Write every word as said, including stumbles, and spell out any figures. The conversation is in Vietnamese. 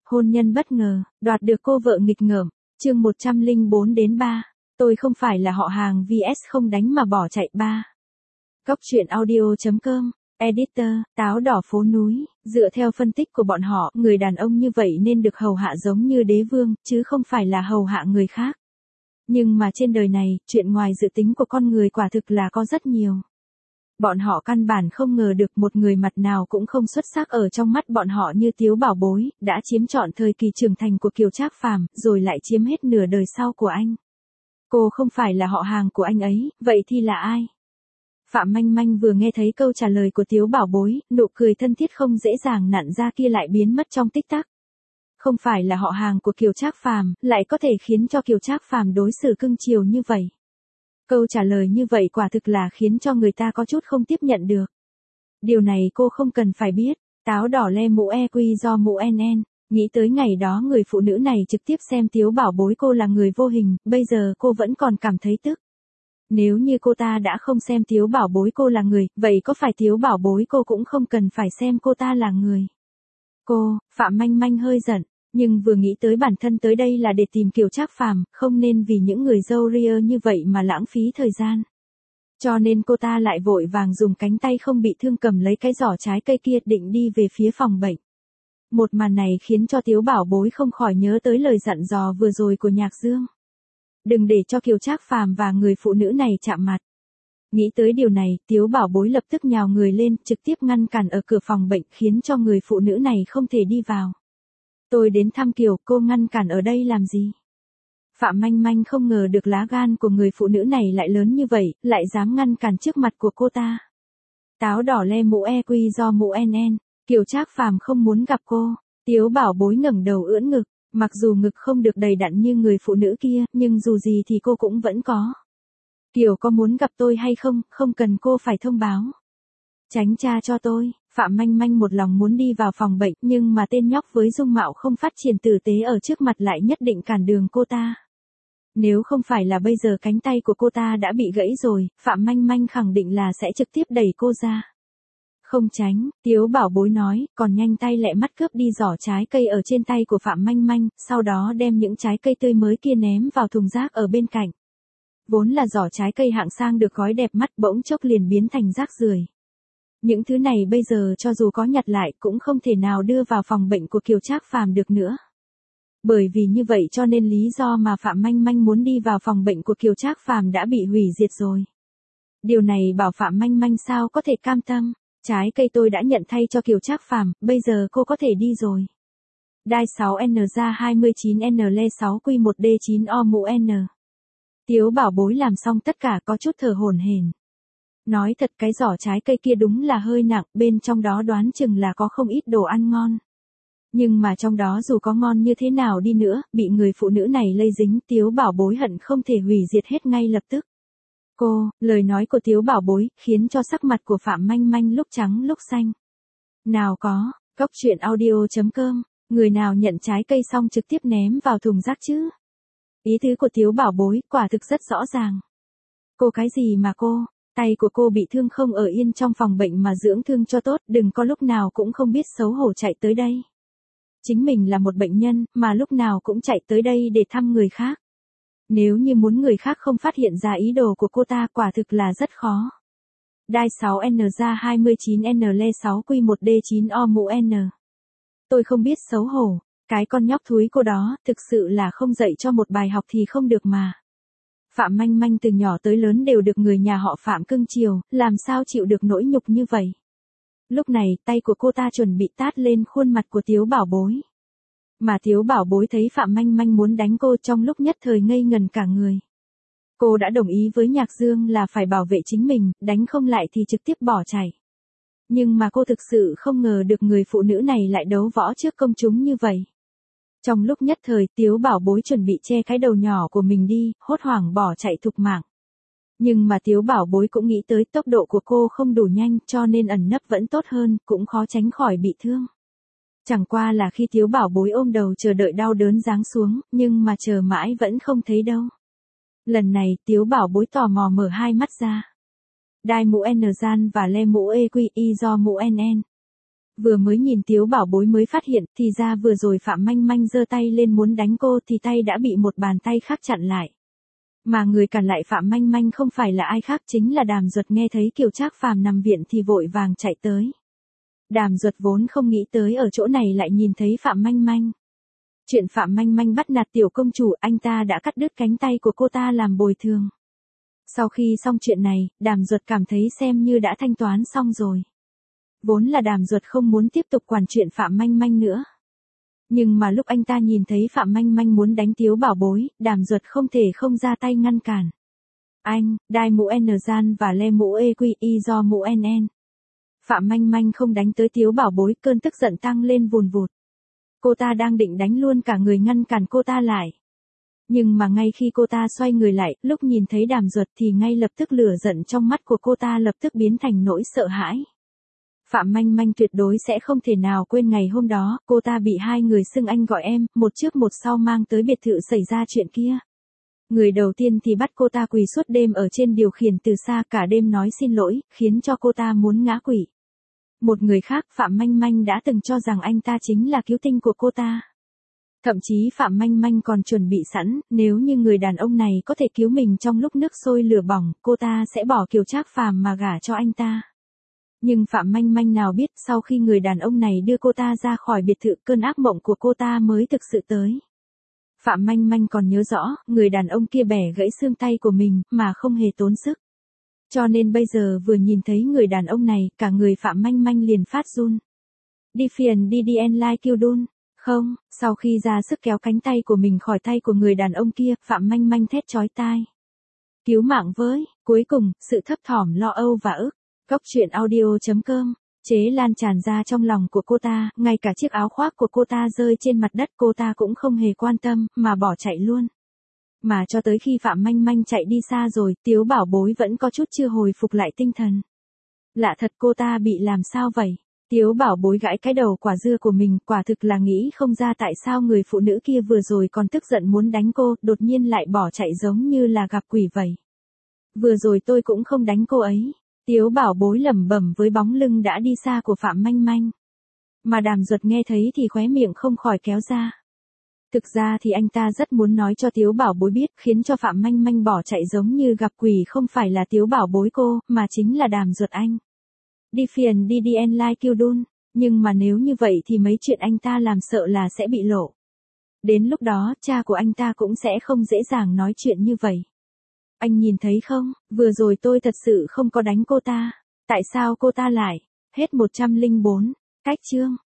Hôn nhân bất ngờ, đoạt được cô vợ nghịch ngợm, chương một trăm lẻ bốn đến ba. Tôi không phải là họ hàng vs không đánh mà bỏ chạy ba. Góc truyện audio chấm com, Editor, táo đỏ phố núi, dựa theo phân tích của bọn họ, người đàn ông như vậy nên được hầu hạ giống như đế vương, chứ không phải là hầu hạ người khác. Nhưng mà trên đời này, chuyện ngoài dự tính của con người quả thực là có rất nhiều. Bọn họ căn bản không ngờ được một người mặt nào cũng không xuất sắc ở trong mắt bọn họ như Tiếu Bảo Bối, đã chiếm trọn thời kỳ trưởng thành của Kiều Trác Phàm, rồi lại chiếm hết nửa đời sau của anh. Cô không phải là họ hàng của anh ấy, vậy thì là ai? Phạm Manh Manh vừa nghe thấy câu trả lời của Tiếu Bảo Bối, nụ cười thân thiết không dễ dàng nặn ra kia lại biến mất trong tích tắc. Không phải là họ hàng của Kiều Trác Phàm, lại có thể khiến cho Kiều Trác Phàm đối xử cưng chiều như vậy. Câu trả lời như vậy quả thực là khiến cho người ta có chút không tiếp nhận được. Điều này cô không cần phải biết, táo đỏ le mũ e quy do mũ en en, nghĩ tới ngày đó người phụ nữ này trực tiếp xem Tiếu Bảo Bối cô là người vô hình, bây giờ cô vẫn còn cảm thấy tức. Nếu như cô ta đã không xem Tiếu Bảo Bối cô là người, vậy có phải Tiếu Bảo Bối cô cũng không cần phải xem cô ta là người? Cô, Phạm Manh Manh hơi giận. Nhưng vừa nghĩ tới bản thân tới đây là để tìm Kiều Trác Phàm, không nên vì những người râu ria như vậy mà lãng phí thời gian. Cho nên cô ta lại vội vàng dùng cánh tay không bị thương cầm lấy cái giỏ trái cây kia định đi về phía phòng bệnh. Một màn này khiến cho Tiếu Bảo Bối không khỏi nhớ tới lời dặn dò vừa rồi của Nhạc Dương. Đừng để cho Kiều Trác Phàm và người phụ nữ này chạm mặt. Nghĩ tới điều này, Tiếu Bảo Bối lập tức nhào người lên, trực tiếp ngăn cản ở cửa phòng bệnh khiến cho người phụ nữ này không thể đi vào. Tôi đến thăm Kiều, cô ngăn cản ở đây làm gì? Phạm Manh Manh không ngờ được lá gan của người phụ nữ này lại lớn như vậy, lại dám ngăn cản trước mặt của cô ta. Táo đỏ le mũ e quy do mũ en en, Kiều Trác Phàm không muốn gặp cô. Tiếu Bảo Bối ngẩng đầu ưỡn ngực, mặc dù ngực không được đầy đặn như người phụ nữ kia, nhưng dù gì thì cô cũng vẫn có. Kiều có muốn gặp tôi hay không, không cần cô phải thông báo. Tránh cha cho tôi. Phạm Manh Manh một lòng muốn đi vào phòng bệnh, nhưng mà tên nhóc với dung mạo không phát triển tử tế ở trước mặt lại nhất định cản đường cô ta. Nếu không phải là bây giờ cánh tay của cô ta đã bị gãy rồi, Phạm Manh Manh khẳng định là sẽ trực tiếp đẩy cô ra. Không tránh, Tiếu Bảo Bối nói, còn nhanh tay lẹ mắt cướp đi giỏ trái cây ở trên tay của Phạm Manh Manh, sau đó đem những trái cây tươi mới kia ném vào thùng rác ở bên cạnh. Vốn là giỏ trái cây hạng sang được gói đẹp mắt bỗng chốc liền biến thành rác rưởi. Những thứ này bây giờ cho dù có nhặt lại cũng không thể nào đưa vào phòng bệnh của Kiều Trác Phàm được nữa. Bởi vì như vậy cho nên lý do mà Phạm Manh Manh muốn đi vào phòng bệnh của Kiều Trác Phàm đã bị hủy diệt rồi. Điều này bảo Phạm Manh Manh sao có thể cam tâm, trái cây tôi đã nhận thay cho Kiều Trác Phàm, bây giờ cô có thể đi rồi. Đai sáu N ra hai mươi chín N le sáu Q một D chín O mũ N. Tiếu Bảo Bối làm xong tất cả có chút thở hổn hển. Nói thật cái giỏ trái cây kia đúng là hơi nặng, bên trong đó đoán chừng là có không ít đồ ăn ngon. Nhưng mà trong đó dù có ngon như thế nào đi nữa, bị người phụ nữ này lây dính, Tiếu Bảo Bối hận không thể hủy diệt hết ngay lập tức. Cô, lời nói của Tiếu Bảo Bối, khiến cho sắc mặt của Phạm Manh Manh lúc trắng lúc xanh. Nào có, góc truyện audio chấm com, người nào nhận trái cây xong trực tiếp ném vào thùng rác chứ? Ý tứ của Tiếu Bảo Bối, quả thực rất rõ ràng. Cô cái gì mà cô? Tay của cô bị thương không ở yên trong phòng bệnh mà dưỡng thương cho tốt, đừng có lúc nào cũng không biết xấu hổ chạy tới đây. Chính mình là một bệnh nhân, mà lúc nào cũng chạy tới đây để thăm người khác. Nếu như muốn người khác không phát hiện ra ý đồ của cô ta quả thực là rất khó. Đai sáu N ra hai mươi chín N le sáu Q một D chín O mũ N. Tôi không biết xấu hổ, cái con nhóc thúi cô đó, thực sự là không dạy cho một bài học thì không được mà. Phạm Manh Manh từ nhỏ tới lớn đều được người nhà họ Phạm cưng chiều, làm sao chịu được nỗi nhục như vậy. Lúc này, tay của cô ta chuẩn bị tát lên khuôn mặt của Tiếu Bảo Bối. Mà Tiếu Bảo Bối thấy Phạm Manh Manh muốn đánh cô trong lúc nhất thời ngây ngần cả người. Cô đã đồng ý với Nhạc Dương là phải bảo vệ chính mình, đánh không lại thì trực tiếp bỏ chạy. Nhưng mà cô thực sự không ngờ được người phụ nữ này lại đấu võ trước công chúng như vậy. Trong lúc nhất thời Tiếu Bảo Bối chuẩn bị che cái đầu nhỏ của mình đi, hốt hoảng bỏ chạy thục mạng. Nhưng mà Tiếu Bảo Bối cũng nghĩ tới tốc độ của cô không đủ nhanh cho nên ẩn nấp vẫn tốt hơn, cũng khó tránh khỏi bị thương. Chẳng qua là khi Tiếu Bảo Bối ôm đầu chờ đợi đau đớn giáng xuống, nhưng mà chờ mãi vẫn không thấy đâu. Lần này Tiếu Bảo Bối tò mò mở hai mắt ra. Đai mũ N gian và le mũ E Q Y do mũ N N. Vừa mới nhìn Tiếu Bảo Bối mới phát hiện, thì ra vừa rồi Phạm Manh Manh giơ tay lên muốn đánh cô thì tay đã bị một bàn tay khác chặn lại. Mà người cản lại Phạm Manh Manh không phải là ai khác chính là Đàm Duật, nghe thấy Kiều Trác Phàm nằm viện thì vội vàng chạy tới. Đàm Duật vốn không nghĩ tới ở chỗ này lại nhìn thấy Phạm Manh Manh. Chuyện Phạm Manh Manh bắt nạt tiểu công chủ, anh ta đã cắt đứt cánh tay của cô ta làm bồi thường. Sau khi xong chuyện này, Đàm Duật cảm thấy xem như đã thanh toán xong rồi. Vốn là Đàm Duật không muốn tiếp tục quản chuyện Phạm Manh Manh nữa. Nhưng mà lúc anh ta nhìn thấy Phạm Manh Manh muốn đánh Tiếu Bảo Bối, Đàm Duật không thể không ra tay ngăn cản. Anh, đai mũ N gian và le mũ E Q I do mũ N N. Phạm Manh Manh không đánh tới Tiếu Bảo Bối, cơn tức giận tăng lên vùn vụt. Cô ta đang định đánh luôn cả người ngăn cản cô ta lại. Nhưng mà ngay khi cô ta xoay người lại, lúc nhìn thấy Đàm Duật thì ngay lập tức lửa giận trong mắt của cô ta lập tức biến thành nỗi sợ hãi. Phạm Manh Manh tuyệt đối sẽ không thể nào quên ngày hôm đó, cô ta bị hai người xưng anh gọi em, một trước một sau mang tới biệt thự xảy ra chuyện kia. Người đầu tiên thì bắt cô ta quỳ suốt đêm ở trên điều khiển từ xa, cả đêm nói xin lỗi, khiến cho cô ta muốn ngã quỵ. Một người khác, Phạm Manh Manh đã từng cho rằng anh ta chính là cứu tinh của cô ta. Thậm chí Phạm Manh Manh còn chuẩn bị sẵn, nếu như người đàn ông này có thể cứu mình trong lúc nước sôi lửa bỏng, cô ta sẽ bỏ Kiều Trác Phàm mà gả cho anh ta. Nhưng Phạm Manh Manh nào biết sau khi người đàn ông này đưa cô ta ra khỏi biệt thự, cơn ác mộng của cô ta mới thực sự tới. Phạm Manh Manh còn nhớ rõ, người đàn ông kia bẻ gãy xương tay của mình, mà không hề tốn sức. Cho nên bây giờ vừa nhìn thấy người đàn ông này, cả người Phạm Manh Manh liền phát run. Đi phiền đi đi en lai kêu đun. Không, sau khi ra sức kéo cánh tay của mình khỏi tay của người đàn ông kia, Phạm Manh Manh thét chói tai. Cứu mạng với, cuối cùng, sự thấp thỏm lo âu và ức. Góc truyện audio chấm com, chế lan tràn ra trong lòng của cô ta, ngay cả chiếc áo khoác của cô ta rơi trên mặt đất cô ta cũng không hề quan tâm, mà bỏ chạy luôn. Mà cho tới khi Phạm Manh Manh chạy đi xa rồi, Tiếu Bảo Bối vẫn có chút chưa hồi phục lại tinh thần. Lạ thật, cô ta bị làm sao vậy? Tiếu Bảo Bối gãi cái đầu quả dưa của mình, quả thực là nghĩ không ra tại sao người phụ nữ kia vừa rồi còn tức giận muốn đánh cô, đột nhiên lại bỏ chạy giống như là gặp quỷ vậy. Vừa rồi tôi cũng không đánh cô ấy. Tiếu Bảo Bối lẩm bẩm với bóng lưng đã đi xa của Phạm Manh Manh. Mà Đàm Duật nghe thấy thì khóe miệng không khỏi kéo ra. Thực ra thì anh ta rất muốn nói cho Tiếu Bảo Bối biết, khiến cho Phạm Manh Manh bỏ chạy giống như gặp quỷ không phải là Tiếu Bảo Bối cô, mà chính là Đàm Duật anh. Đi phiền đi đi en lai kêu đun, nhưng mà nếu như vậy thì mấy chuyện anh ta làm sợ là sẽ bị lộ. Đến lúc đó, cha của anh ta cũng sẽ không dễ dàng nói chuyện như vậy. Anh nhìn thấy không, vừa rồi tôi thật sự không có đánh cô ta. Tại sao cô ta lại? Hết một trăm lẻ bốn. Cách chương.